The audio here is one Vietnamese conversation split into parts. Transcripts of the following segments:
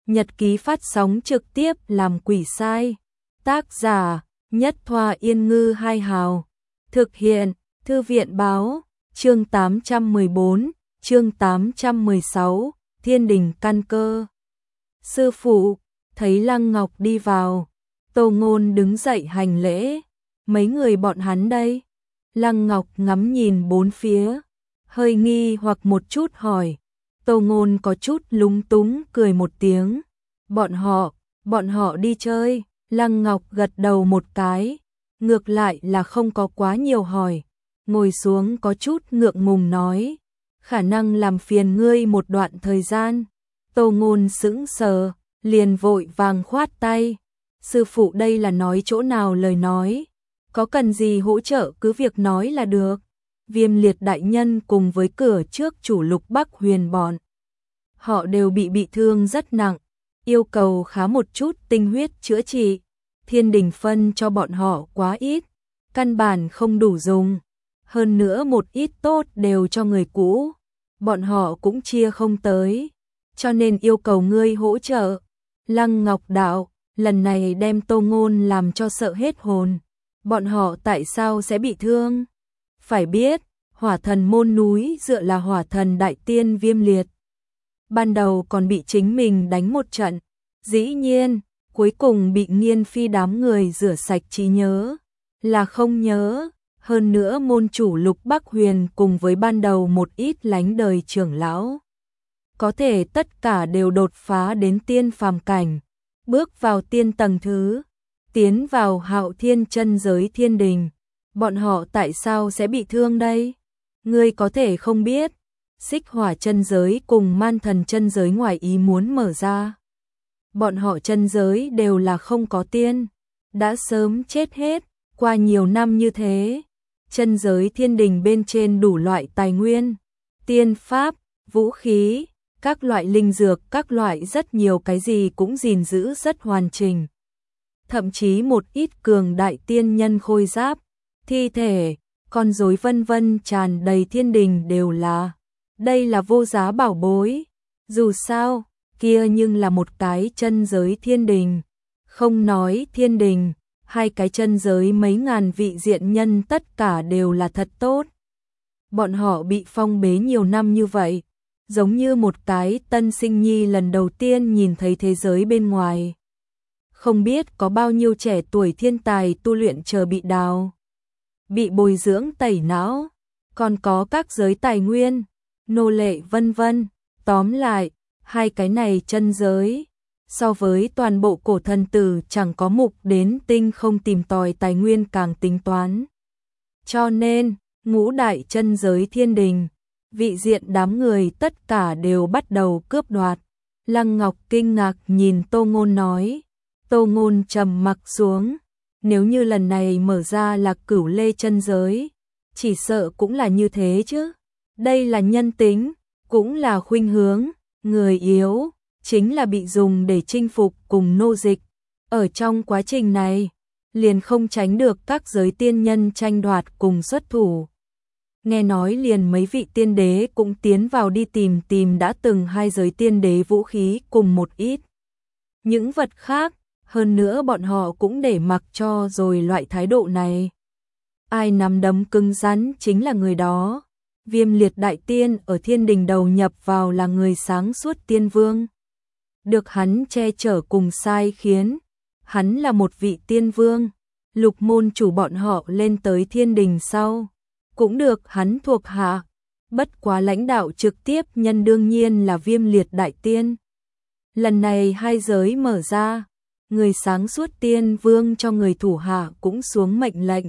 Nhật ký phát sóng trực tiếp làm quỷ sai. Tác giả Nhất Thoa Yên Ngư Hai Hào. Thực hiện Thư viện Báo. Chương 814, chương 816, Thiên Đình căn cơ. Sư phụ, thấy Lăng Ngọc đi vào, Tô Ngôn đứng dậy hành lễ. Mấy người bọn hắn đây? Lăng Ngọc ngắm nhìn bốn phía, hơi nghi hoặc một chút hỏi. Tô Ngôn có chút lúng túng cười một tiếng. Bọn họ đi chơi. Lăng Ngọc gật đầu một cái, ngược lại là không có quá nhiều hỏi. Ngồi xuống có chút ngượng ngùng nói, khả năng làm phiền ngươi một đoạn thời gian. Tô Ngôn sững sờ, liền vội vàng khoát tay. Sư phụ đây là nói chỗ nào lời nói, có cần gì hỗ trợ cứ việc nói là được. Viêm Liệt đại nhân cùng với cửa trước chủ Lục Bắc Huyền bọn họ đều bị thương rất nặng, yêu cầu khá một chút tinh huyết chữa trị. Thiên Đình phân cho bọn họ quá ít, căn bản không đủ dùng. Hơn nữa một ít tốt đều cho người cũ, bọn họ cũng chia không tới, cho nên yêu cầu ngươi hỗ trợ. Lăng Ngọc đạo, lần này đem Tô Ngôn làm cho sợ hết hồn. Bọn họ tại sao sẽ bị thương? Phải biết, Hỏa Thần môn núi dựa là Hỏa Thần đại tiên Viêm Liệt. Ban đầu còn bị chính mình đánh một trận, dĩ nhiên, cuối cùng bị Nghiên Phi đám người rửa sạch trí nhớ, là không nhớ. Hơn nữa môn chủ Lục Bắc Huyền cùng với ban đầu một ít lánh đời trưởng lão, có thể tất cả đều đột phá đến tiên phàm cảnh, bước vào tiên tầng thứ, tiến vào Hạo Thiên chân giới Thiên Đình. Bọn họ tại sao sẽ bị thương đây? Ngươi có thể không biết, Xích Hỏa chân giới cùng Man Thần chân giới ngoài ý muốn mở ra. Bọn họ chân giới đều là không có tiên, đã sớm chết hết. Qua nhiều năm như thế, chân giới Thiên Đình bên trên đủ loại tài nguyên, tiên pháp, vũ khí, các loại linh dược, các loại rất nhiều cái gì cũng gìn giữ rất hoàn chỉnh. Thậm chí một ít cường đại tiên nhân khôi giáp, thi thể, con rối vân vân tràn đầy Thiên Đình đều là. Đây là vô giá bảo bối. Dù sao, kia nhưng là một cái chân giới Thiên Đình. Không nói Thiên Đình, hai cái chân giới mấy ngàn vị diện nhân tất cả đều là thật tốt. Bọn họ bị phong bế nhiều năm như vậy, giống như một cái tân sinh nhi lần đầu tiên nhìn thấy thế giới bên ngoài. Không biết có bao nhiêu trẻ tuổi thiên tài tu luyện chờ bị đào, bị bồi dưỡng tẩy não, còn có các giới tài nguyên, nô lệ vân vân. Tóm lại, hai cái này chân giới, so với toàn bộ cổ thần tử chẳng có mục đến tinh không tìm tòi tài nguyên càng tính toán. Cho nên, ngũ đại chân giới Thiên Đình, vị diện đám người tất cả đều bắt đầu cướp đoạt. Lăng Ngọc kinh ngạc nhìn Tô Ngôn nói. Tô Ngôn trầm mặc xuống, nếu như lần này mở ra là Cửu Lê chân giới, chỉ sợ cũng là như thế chứ. Đây là nhân tính, cũng là khuynh hướng, người yếu chính là bị dùng để chinh phục cùng nô dịch. Ở trong quá trình này, liền không tránh được các giới tiên nhân tranh đoạt cùng xuất thủ. Nghe nói liền mấy vị tiên đế cũng tiến vào đi tìm đã từng hai giới tiên đế vũ khí cùng một ít những vật khác, hơn nữa bọn họ cũng để mặc cho rồi loại thái độ này. Ai nắm đấm cứng rắn chính là người đó. Viêm Liệt đại tiên ở Thiên Đình đầu nhập vào là người sáng suốt tiên vương. Được hắn che chở cùng sai khiến, hắn là một vị tiên vương. Lục môn chủ bọn họ lên tới Thiên Đình sau, cũng được hắn thuộc hạ. Bất quá lãnh đạo trực tiếp nhân đương nhiên là Viêm Liệt đại tiên. Lần này hai giới mở ra, người sáng suốt tiên vương cho người thủ hạ cũng xuống mệnh lệnh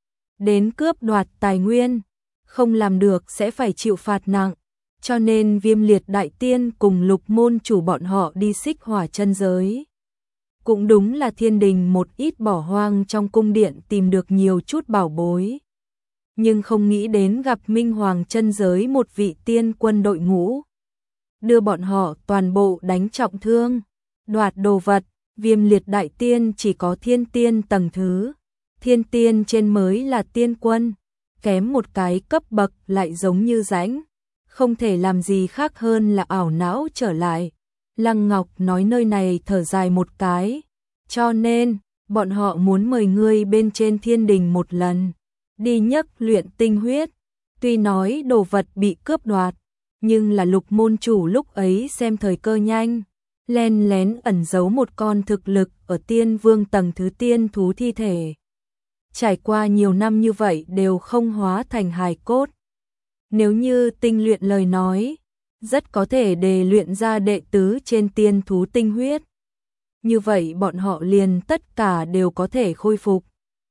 đến cướp đoạt tài nguyên, không làm được sẽ phải chịu phạt nặng. Cho nên Viêm Liệt đại tiên cùng Lục môn chủ bọn họ đi Xích Hỏa chân giới. Cũng đúng là Thiên Đình một ít bỏ hoang trong cung điện tìm được nhiều chút bảo bối, nhưng không nghĩ đến gặp Minh Hoàng chân giới một vị tiên quân đội ngũ, đưa bọn họ toàn bộ đánh trọng thương, đoạt đồ vật. Viêm Liệt đại tiên chỉ có thiên tiên tầng thứ, thiên tiên trên mới là tiên quân, kém một cái cấp bậc lại giống như rãnh, không thể làm gì khác hơn là ảo não trở lại. Lăng Ngọc nói nơi này thở dài một cái, cho nên, bọn họ muốn mời ngươi bên trên thiên đình một lần, đi nhấc luyện tinh huyết, tuy nói đồ vật bị cướp đoạt, nhưng là Lục môn chủ lúc ấy xem thời cơ nhanh, len lén ẩn giấu một con thực lực ở tiên vương tầng thứ tiên thú thi thể. Trải qua nhiều năm như vậy đều không hóa thành hài cốt. Nếu như tinh luyện lời nói, rất có thể đề luyện ra đệ tứ trên tiên thú tinh huyết. Như vậy bọn họ liền tất cả đều có thể khôi phục.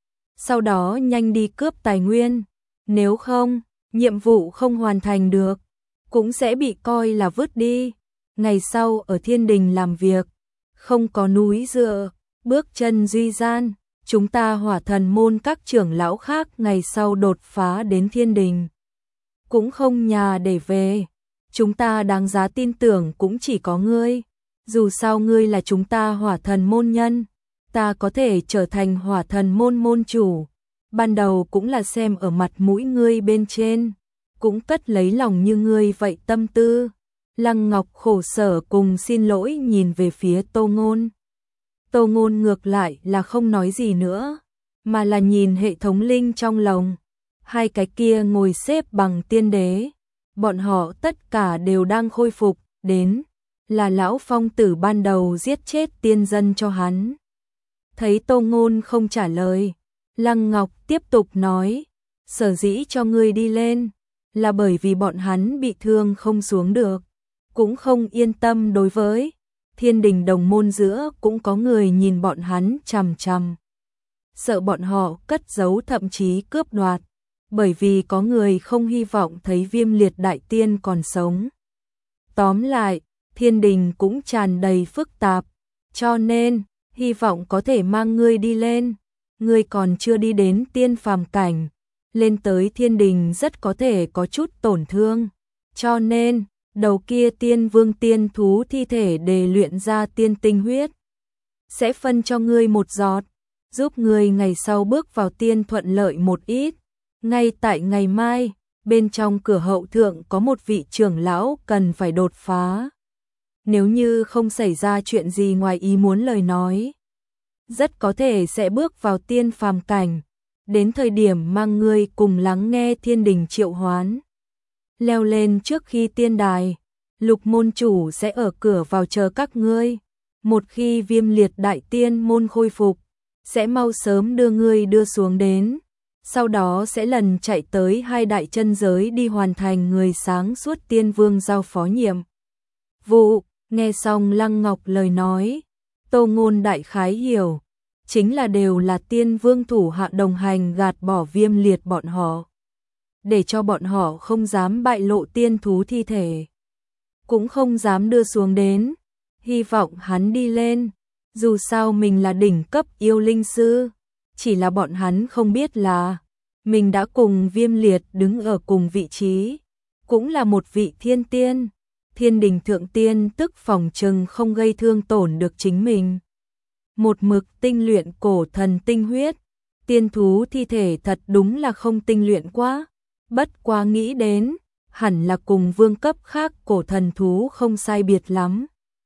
Sau đó nhanh đi cướp tài nguyên, nếu không, nhiệm vụ không hoàn thành được, cũng sẽ bị coi là vứt đi. Ngày sau ở thiên đình làm việc, không có núi dựa, bước chân duy gian, chúng ta Hỏa Thần môn các trưởng lão khác ngày sau đột phá đến thiên đình, cũng không nhà để về. Chúng ta đáng giá tin tưởng cũng chỉ có ngươi, dù sao ngươi là chúng ta Hỏa Thần môn nhân, ta có thể trở thành Hỏa Thần môn môn chủ. Ban đầu cũng là xem ở mặt mũi ngươi bên trên, cũng cất lấy lòng như ngươi vậy tâm tư. Lăng Ngọc khổ sở cùng xin lỗi nhìn về phía Tô Ngôn. Tô Ngôn ngược lại là không nói gì nữa, mà là nhìn hệ thống linh trong lòng. Hai cái kia ngồi xếp bằng tiên đế, bọn họ tất cả đều đang khôi phục, đến là lão phong tử ban đầu giết chết tiên dân cho hắn. Thấy Tô Ngôn không trả lời, Lăng Ngọc tiếp tục nói, sở dĩ cho ngươi đi lên, là bởi vì bọn hắn bị thương không xuống được, cũng không yên tâm đối với thiên đình đồng môn giữa cũng có người nhìn bọn hắn chằm chằm. Sợ bọn họ cất giấu thậm chí cướp đoạt, bởi vì có người không hy vọng thấy Viêm Liệt đại tiên còn sống. Tóm lại, thiên đình cũng tràn đầy phức tạp, cho nên, hy vọng có thể mang ngươi đi lên. Ngươi còn chưa đi đến tiên phàm cảnh, lên tới thiên đình rất có thể có chút tổn thương, cho nên, đầu kia tiên vương tiên thú thi thể để luyện ra tiên tinh huyết, sẽ phân cho ngươi một giọt, giúp ngươi ngày sau bước vào tiên thuận lợi một ít. Ngay tại ngày mai, bên trong cửa hậu thượng có một vị trưởng lão cần phải đột phá. Nếu như không xảy ra chuyện gì ngoài ý muốn lời nói, rất có thể sẽ bước vào tiên phàm cảnh, đến thời điểm mang ngươi cùng lắng nghe thiên đình triệu hoán. Leo lên trước khi tiên đài, Lục môn chủ sẽ ở cửa vào chờ các ngươi. Một khi Viêm Liệt đại tiên môn khôi phục, sẽ mau sớm đưa ngươi đưa xuống đến. Sau đó sẽ lần chạy tới hai đại chân giới đi hoàn thành người sáng suốt tiên vương giao phó nhiệm vụ. Nghe xong Lăng Ngọc lời nói, Tô Ngôn đại khái hiểu, chính là đều là tiên vương thủ hạ đồng hành gạt bỏ Viêm Liệt bọn họ, để cho bọn họ không dám bại lộ tiên thú thi thể, cũng không dám đưa xuống đến, hy vọng hắn đi lên, dù sao mình là đỉnh cấp yêu linh sư, chỉ là bọn hắn không biết là mình đã cùng Viêm Liệt đứng ở cùng vị trí, cũng là một vị thiên tiên, thiên đình thượng tiên, tức phòng trừng không gây thương tổn được chính mình. Một mực tinh luyện cổ thần tinh huyết, tiên thú thi thể thật đúng là không tinh luyện quá, bất quá nghĩ đến, hẳn là cùng vương cấp khác cổ thần thú không sai biệt lắm.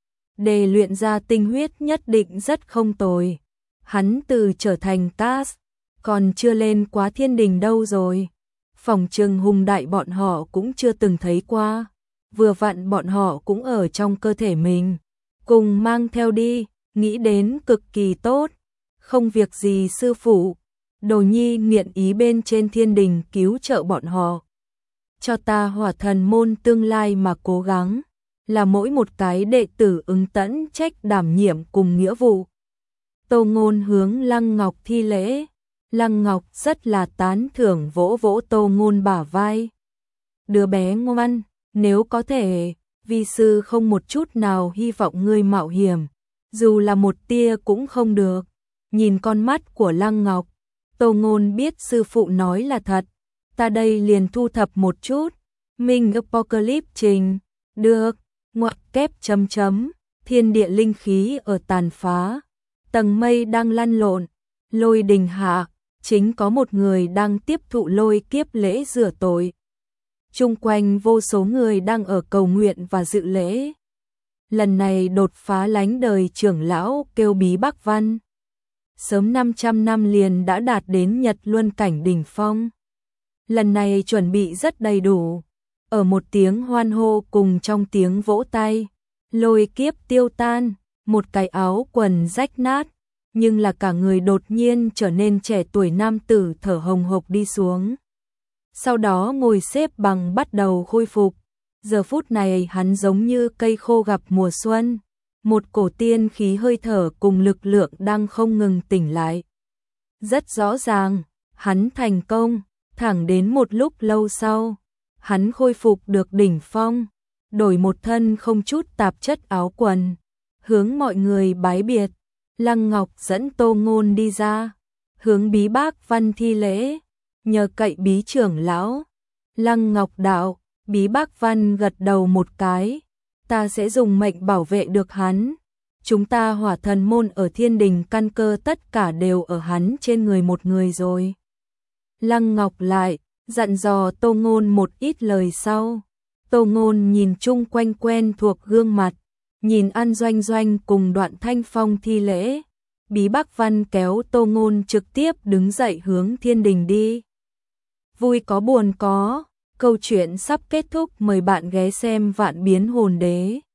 Để luyện ra tinh huyết nhất định rất không tồi. Hắn từ trở thành Cas, còn chưa lên quá thiên đình đâu rồi. Phòng trừng hùng đại bọn họ cũng chưa từng thấy qua. Vừa vặn bọn họ cũng ở trong cơ thể mình. Cùng mang theo đi, nghĩ đến cực kỳ tốt. Không việc gì sư phụ, Đồ Nhi nguyện ý bên trên thiên đình cứu trợ bọn họ. Cho ta Hỏa Thần môn tương lai mà cố gắng, là mỗi một cái đệ tử ứng tẫn trách đảm nhiệm cùng nghĩa vụ. Tô Ngôn hướng Lăng Ngọc thi lễ, Lăng Ngọc rất là tán thưởng vỗ vỗ Tô Ngôn bả vai. Đứa bé ngoan, nếu có thể, vi sư không một chút nào hy vọng ngươi mạo hiểm, dù là một tia cũng không được. Nhìn con mắt của Lăng Ngọc, Tô Ngôn biết sư phụ nói là thật, ta đây liền thu thập một chút. Minh Apocalypse trình, được, ngoặc kép chấm chấm, thiên địa linh khí ở tàn phá, tầng mây đang lăn lộn, lôi đình hạ, chính có một người đang tiếp thụ lôi kiếp lễ rửa tội. Chung quanh vô số người đang ở cầu nguyện và dự lễ. lần này đột phá lánh đời trưởng lão kêu Bí Bắc Văn. Sớm 500 năm liền đã đạt đến Nhật Luân cảnh đỉnh phong. Lần này chuẩn bị rất đầy đủ, ở một tiếng hoan hô cùng trong tiếng vỗ tay, lôi kiếp tiêu tan, một cái áo quần rách nát, nhưng là cả người đột nhiên trở nên trẻ tuổi nam tử thở hồng hộc đi xuống. Sau đó ngồi xếp bằng bắt đầu khôi phục. Giờ phút này hắn giống như cây khô gặp mùa xuân, một cổ tiên khí hơi thở cùng lực lượng đang không ngừng tỉnh lại. Rất rõ ràng, hắn thành công, thẳng đến một lúc lâu sau, hắn khôi phục được đỉnh phong, đổi một thân không chút tạp chất áo quần, hướng mọi người bái biệt. Lăng Ngọc dẫn Tô Ngôn đi ra, hướng Bí Bác Văn thi lễ, nhờ cậy Bí trưởng lão. Lăng Ngọc đạo, Bí Bác Văn gật đầu một cái, ta sẽ dùng mệnh bảo vệ được hắn. Chúng ta Hỏa Thần môn ở Thiên Đình căn cơ tất cả đều ở hắn trên người một người rồi. Lăng Ngọc lại dặn dò Tô Ngôn một ít lời sau. Tô Ngôn nhìn chung quanh quen thuộc gương mặt, nhìn An Doanh Doanh cùng Đoạn Thanh Phong thi lễ, Bí Bác Văn kéo Tô Ngôn trực tiếp đứng dậy hướng Thiên Đình đi. Vui có buồn có, câu chuyện sắp kết thúc, mời bạn ghé xem Vạn Biến Hồn Đế.